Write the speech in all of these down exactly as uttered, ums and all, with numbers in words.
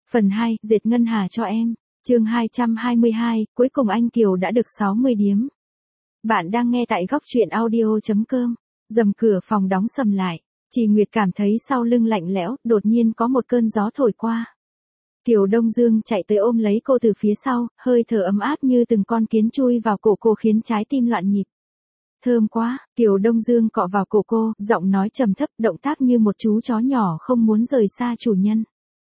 Phần hai, dệt ngân hà cho em. Chương hai trăm hai mươi hai, cuối cùng anh Kiều đã được sáu mươi điếm. Bạn đang nghe tại góc truyện audio chấm com. Rầm cửa phòng đóng sầm lại. Chị Nguyệt cảm thấy sau lưng lạnh lẽo, đột nhiên có một cơn gió thổi qua. Kiều Đông Dương chạy tới ôm lấy cô từ phía sau, hơi thở ấm áp như từng con kiến chui vào cổ cô khiến trái tim loạn nhịp. Thơm quá, Kiều Đông Dương cọ vào cổ cô, giọng nói trầm thấp, động tác như một chú chó nhỏ không muốn rời xa chủ nhân.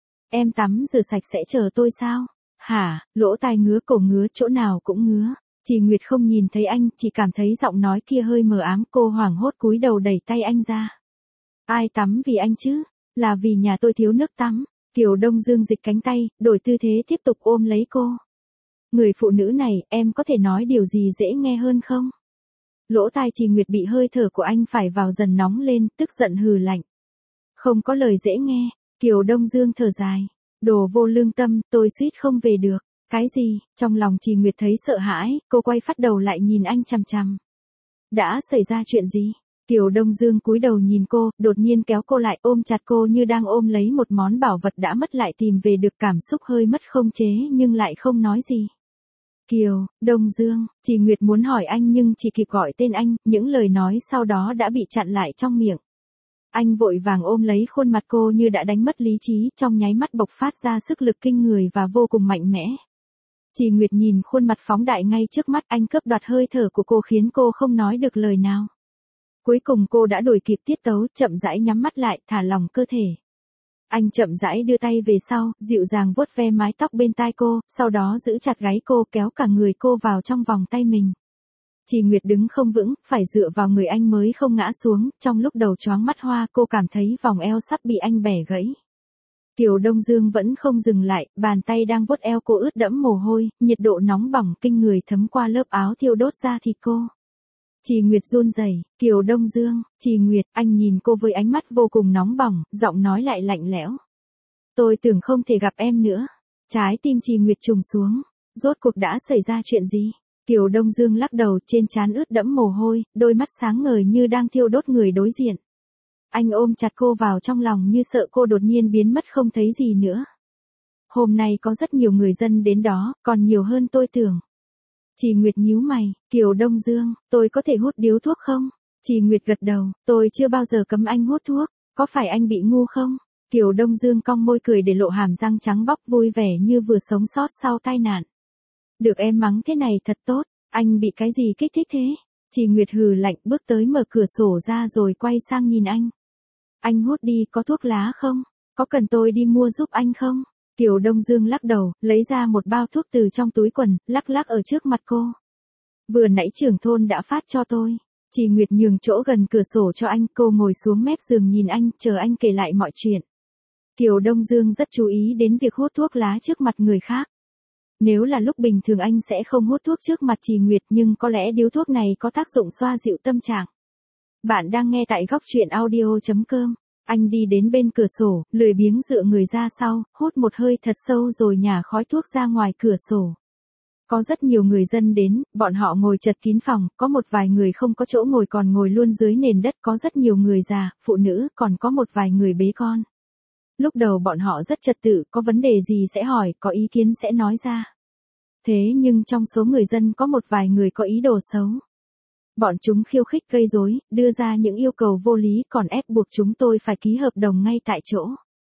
Em tắm rửa sạch sẽ chờ tôi sao? Hả, lỗ tai ngứa cổ ngứa chỗ nào cũng ngứa. Chị Nguyệt không nhìn thấy anh, chỉ cảm thấy giọng nói kia hơi mờ ám, cô hoảng hốt cúi đầu đẩy tay anh ra. Ai tắm vì anh chứ? Là vì nhà tôi thiếu nước tắm. Kiều Đông Dương dịch cánh tay, đổi tư thế tiếp tục ôm lấy cô. Người phụ nữ này, em có thể nói điều gì dễ nghe hơn không? Lỗ tai chị Nguyệt bị hơi thở của anh phải vào dần nóng lên, tức giận hừ lạnh. Không có lời dễ nghe. Kiều Đông Dương thở dài. Đồ vô lương tâm, tôi suýt không về được. Cái gì? Trong lòng chị Nguyệt thấy sợ hãi, cô quay phát đầu lại nhìn anh chằm chằm. Đã xảy ra chuyện gì? Kiều Đông Dương cúi đầu nhìn cô, đột nhiên kéo cô lại ôm chặt cô như đang ôm lấy một món bảo vật đã mất lại tìm về được, cảm xúc hơi mất không chế nhưng lại không nói gì. Kiều, Đông Dương, chị Nguyệt muốn hỏi anh nhưng chỉ kịp gọi tên anh, những lời nói sau đó đã bị chặn lại trong miệng. Anh vội vàng ôm lấy khuôn mặt cô như đã đánh mất lý trí, trong nháy mắt bộc phát ra sức lực kinh người và vô cùng mạnh mẽ. Chị Nguyệt nhìn khuôn mặt phóng đại ngay trước mắt, anh cướp đoạt hơi thở của cô khiến cô không nói được lời nào. Cuối cùng cô đã đuổi kịp tiết tấu, chậm rãi nhắm mắt lại, thả lỏng cơ thể. Anh chậm rãi đưa tay về sau, dịu dàng vuốt ve mái tóc bên tai cô, sau đó giữ chặt gáy cô, kéo cả người cô vào trong vòng tay mình. Chị Nguyệt đứng không vững, phải dựa vào người anh mới không ngã xuống, trong lúc đầu choáng mắt hoa cô cảm thấy vòng eo sắp bị anh bẻ gãy. Kiều Đông Dương vẫn không dừng lại, bàn tay đang vuốt eo cô ướt đẫm mồ hôi, nhiệt độ nóng bỏng kinh người thấm qua lớp áo thiêu đốt da thịt cô. Chị Nguyệt run rẩy. Kiều Đông Dương, chị Nguyệt, anh nhìn cô với ánh mắt vô cùng nóng bỏng, giọng nói lại lạnh lẽo. Tôi tưởng không thể gặp em nữa. Trái tim chị Nguyệt trùng xuống. Rốt cuộc đã xảy ra chuyện gì? Kiều Đông Dương lắc đầu, trên trán ướt đẫm mồ hôi, đôi mắt sáng ngời như đang thiêu đốt người đối diện. Anh ôm chặt cô vào trong lòng như sợ cô đột nhiên biến mất không thấy gì nữa. Hôm nay có rất nhiều người dân đến đó, còn nhiều hơn tôi tưởng. Chị Nguyệt nhíu mày. Kiều Đông Dương, tôi có thể hút điếu thuốc không? Chị Nguyệt gật đầu, tôi chưa bao giờ cấm anh hút thuốc, có phải anh bị ngu không? Kiều Đông Dương cong môi cười để lộ hàm răng trắng bóc, vui vẻ như vừa sống sót sau tai nạn. Được em mắng thế này thật tốt, anh bị cái gì kích thích thế? Chị Nguyệt hừ lạnh, bước tới mở cửa sổ ra rồi quay sang nhìn anh. Anh hút đi, có thuốc lá không? Có cần tôi đi mua giúp anh không? Kiều Đông Dương lắc đầu, lấy ra một bao thuốc từ trong túi quần, lắc lắc ở trước mặt cô. Vừa nãy trưởng thôn đã phát cho tôi. Chị Nguyệt nhường chỗ gần cửa sổ cho anh, cô ngồi xuống mép giường nhìn anh, chờ anh kể lại mọi chuyện. Kiều Đông Dương rất chú ý đến việc hút thuốc lá trước mặt người khác. Nếu là lúc bình thường anh sẽ không hút thuốc trước mặt chị Nguyệt, nhưng có lẽ điếu thuốc này có tác dụng xoa dịu tâm trạng. Bạn đang nghe tại góc truyện audio chấm com. Anh đi đến bên cửa sổ, lười biếng dựa người ra sau, hút một hơi thật sâu rồi nhả khói thuốc ra ngoài cửa sổ. Có rất nhiều người dân đến, bọn họ ngồi chật kín phòng, có một vài người không có chỗ ngồi còn ngồi luôn dưới nền đất, có rất nhiều người già, phụ nữ, còn có một vài người bế con. Lúc đầu bọn họ rất trật tự, có vấn đề gì sẽ hỏi, có ý kiến sẽ nói ra. Thế nhưng trong số người dân có một vài người có ý đồ xấu. Bọn chúng khiêu khích gây rối, đưa ra những yêu cầu vô lý, còn ép buộc chúng tôi phải ký hợp đồng ngay tại chỗ.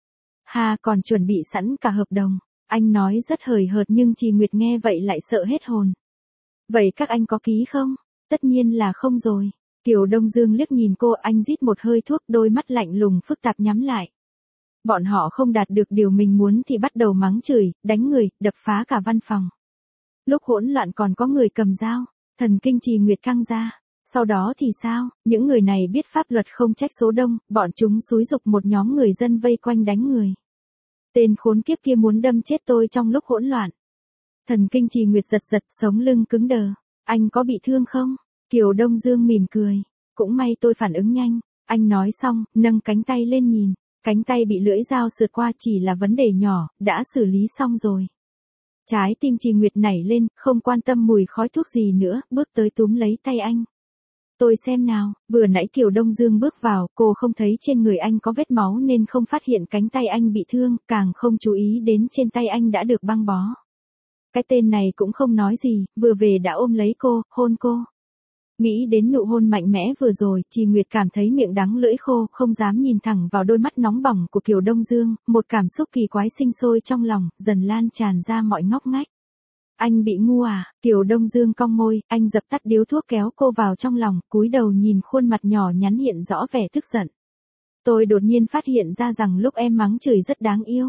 Hà còn chuẩn bị sẵn cả hợp đồng. Anh nói rất hời hợt nhưng chị Nguyệt nghe vậy lại sợ hết hồn. Vậy các anh có ký không? Tất nhiên là không rồi. Kiều Đông Dương liếc nhìn cô, anh rít một hơi thuốc, đôi mắt lạnh lùng phức tạp nhắm lại. Bọn họ không đạt được điều mình muốn thì bắt đầu mắng chửi, đánh người, đập phá cả văn phòng. Lúc hỗn loạn còn có người cầm dao, thần kinh chị Nguyệt căng ra. Sau đó thì sao? Những người này biết pháp luật không trách số đông, bọn chúng xúi giục một nhóm người dân vây quanh đánh người. Tên khốn kiếp kia muốn đâm chết tôi trong lúc hỗn loạn. Thần kinh chị Nguyệt giật giật, sống lưng cứng đờ. Anh có bị thương không? Kiều Đông Dương mỉm cười. Cũng may tôi phản ứng nhanh. Anh nói xong, nâng cánh tay lên nhìn. Cánh tay bị lưỡi dao sượt qua chỉ là vấn đề nhỏ, đã xử lý xong rồi. Trái tim chị Nguyệt nảy lên, không quan tâm mùi khói thuốc gì nữa, bước tới túm lấy tay anh. Tôi xem nào, vừa nãy Kiều Đông Dương bước vào, cô không thấy trên người anh có vết máu nên không phát hiện cánh tay anh bị thương, càng không chú ý đến trên tay anh đã được băng bó. Cái tên này cũng không nói gì, vừa về đã ôm lấy cô, hôn cô. Nghĩ đến nụ hôn mạnh mẽ vừa rồi, Trì Nguyệt cảm thấy miệng đắng lưỡi khô, không dám nhìn thẳng vào đôi mắt nóng bỏng của Kiều Đông Dương, một cảm xúc kỳ quái sinh sôi trong lòng, dần lan tràn ra mọi ngóc ngách. Anh bị ngu à? Kiều Đông Dương cong môi, anh dập tắt điếu thuốc kéo cô vào trong lòng, cúi đầu nhìn khuôn mặt nhỏ nhắn hiện rõ vẻ tức giận. Tôi đột nhiên phát hiện ra rằng lúc em mắng chửi rất đáng yêu.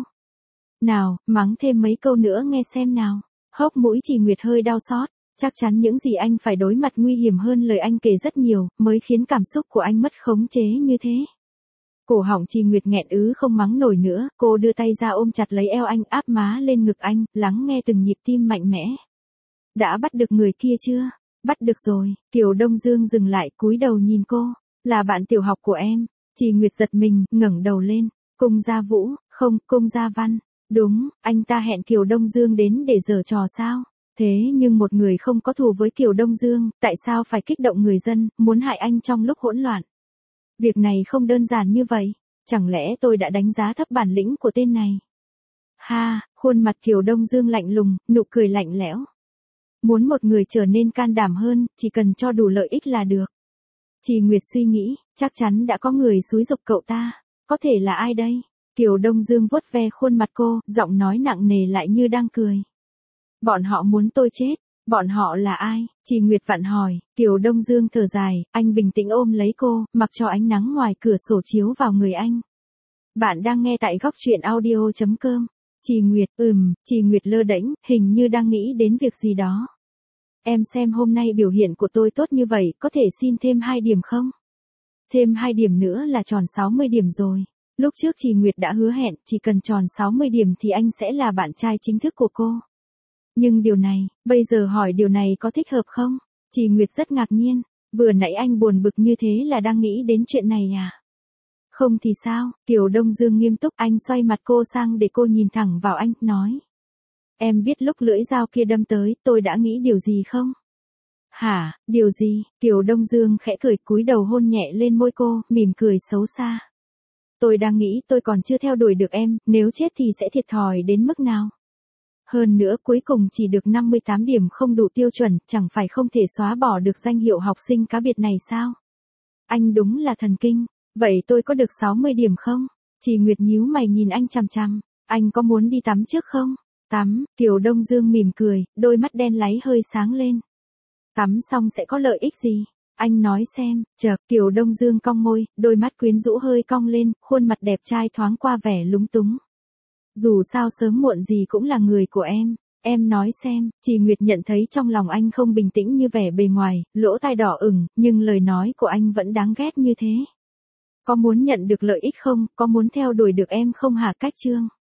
Nào, mắng thêm mấy câu nữa nghe xem nào. Hốc mũi Trì Nguyệt hơi đau xót. Chắc chắn những gì anh phải đối mặt nguy hiểm hơn lời anh kể rất nhiều, mới khiến cảm xúc của anh mất khống chế như thế. Cổ họng Trì Nguyệt nghẹn ứ không mắng nổi nữa, cô đưa tay ra ôm chặt lấy eo anh, áp má lên ngực anh, lắng nghe từng nhịp tim mạnh mẽ. Đã bắt được người kia chưa? Bắt được rồi. Kiều Đông Dương dừng lại, cúi đầu nhìn cô. Là bạn tiểu học của em. Trì Nguyệt giật mình, ngẩng đầu lên. Cung Gia Vũ, không, Cung Gia Văn. Đúng, anh ta hẹn Kiều Đông Dương đến để giở trò sao? Thế nhưng một người không có thù với Kiều Đông Dương, tại sao phải kích động người dân, muốn hại anh trong lúc hỗn loạn? Việc này không đơn giản như vậy, chẳng lẽ tôi đã đánh giá thấp bản lĩnh của tên này? Ha, khuôn mặt Kiều Đông Dương lạnh lùng, nụ cười lạnh lẽo. Muốn một người trở nên can đảm hơn, chỉ cần cho đủ lợi ích là được. Trì Nguyệt suy nghĩ, chắc chắn đã có người xúi giục cậu ta, có thể là ai đây? Kiều Đông Dương vuốt ve khuôn mặt cô, giọng nói nặng nề lại như đang cười. Bọn họ muốn tôi chết, bọn họ là ai? Trì Nguyệt vặn hỏi, Kiều Đông Dương thở dài, anh bình tĩnh ôm lấy cô, mặc cho ánh nắng ngoài cửa sổ chiếu vào người anh. Bạn đang nghe tại góc truyện audio chấm com. Trì Nguyệt, ừm, Trì Nguyệt lơ đễnh, hình như đang nghĩ đến việc gì đó. Em xem hôm nay biểu hiện của tôi tốt như vậy, có thể xin thêm hai điểm không? Thêm hai điểm nữa là tròn sáu mươi điểm rồi. Lúc trước Trì Nguyệt đã hứa hẹn, chỉ cần tròn sáu mươi điểm thì anh sẽ là bạn trai chính thức của cô. Nhưng điều này, bây giờ hỏi điều này có thích hợp không? Trì Nguyệt rất ngạc nhiên, vừa nãy anh buồn bực như thế là đang nghĩ đến chuyện này à? Không thì sao? Kiều Đông Dương nghiêm túc, anh xoay mặt cô sang để cô nhìn thẳng vào anh, nói. Em biết lúc lưỡi dao kia đâm tới, tôi đã nghĩ điều gì không? Hả, điều gì? Kiều Đông Dương khẽ cười, cúi đầu hôn nhẹ lên môi cô, mỉm cười xấu xa. Tôi đang nghĩ tôi còn chưa theo đuổi được em, nếu chết thì sẽ thiệt thòi đến mức nào? Hơn nữa cuối cùng chỉ được năm mươi tám điểm không đủ tiêu chuẩn, chẳng phải không thể xóa bỏ được danh hiệu học sinh cá biệt này sao? Anh đúng là thần kinh, vậy tôi có được sáu mươi điểm không? Trì Nguyệt nhíu mày nhìn anh chằm chằm, anh có muốn đi tắm trước không? Tắm, Kiều Đông Dương mỉm cười, đôi mắt đen láy hơi sáng lên. Tắm xong sẽ có lợi ích gì? Anh nói xem, chợt Kiều Đông Dương cong môi, đôi mắt quyến rũ hơi cong lên, khuôn mặt đẹp trai thoáng qua vẻ lúng túng. Dù sao sớm muộn gì cũng là người của em, em nói xem. Trì Nguyệt nhận thấy trong lòng anh không bình tĩnh như vẻ bề ngoài, lỗ tai đỏ ửng, nhưng lời nói của anh vẫn đáng ghét như thế. Có muốn nhận được lợi ích không, có muốn theo đuổi được em không hả Cách Trương?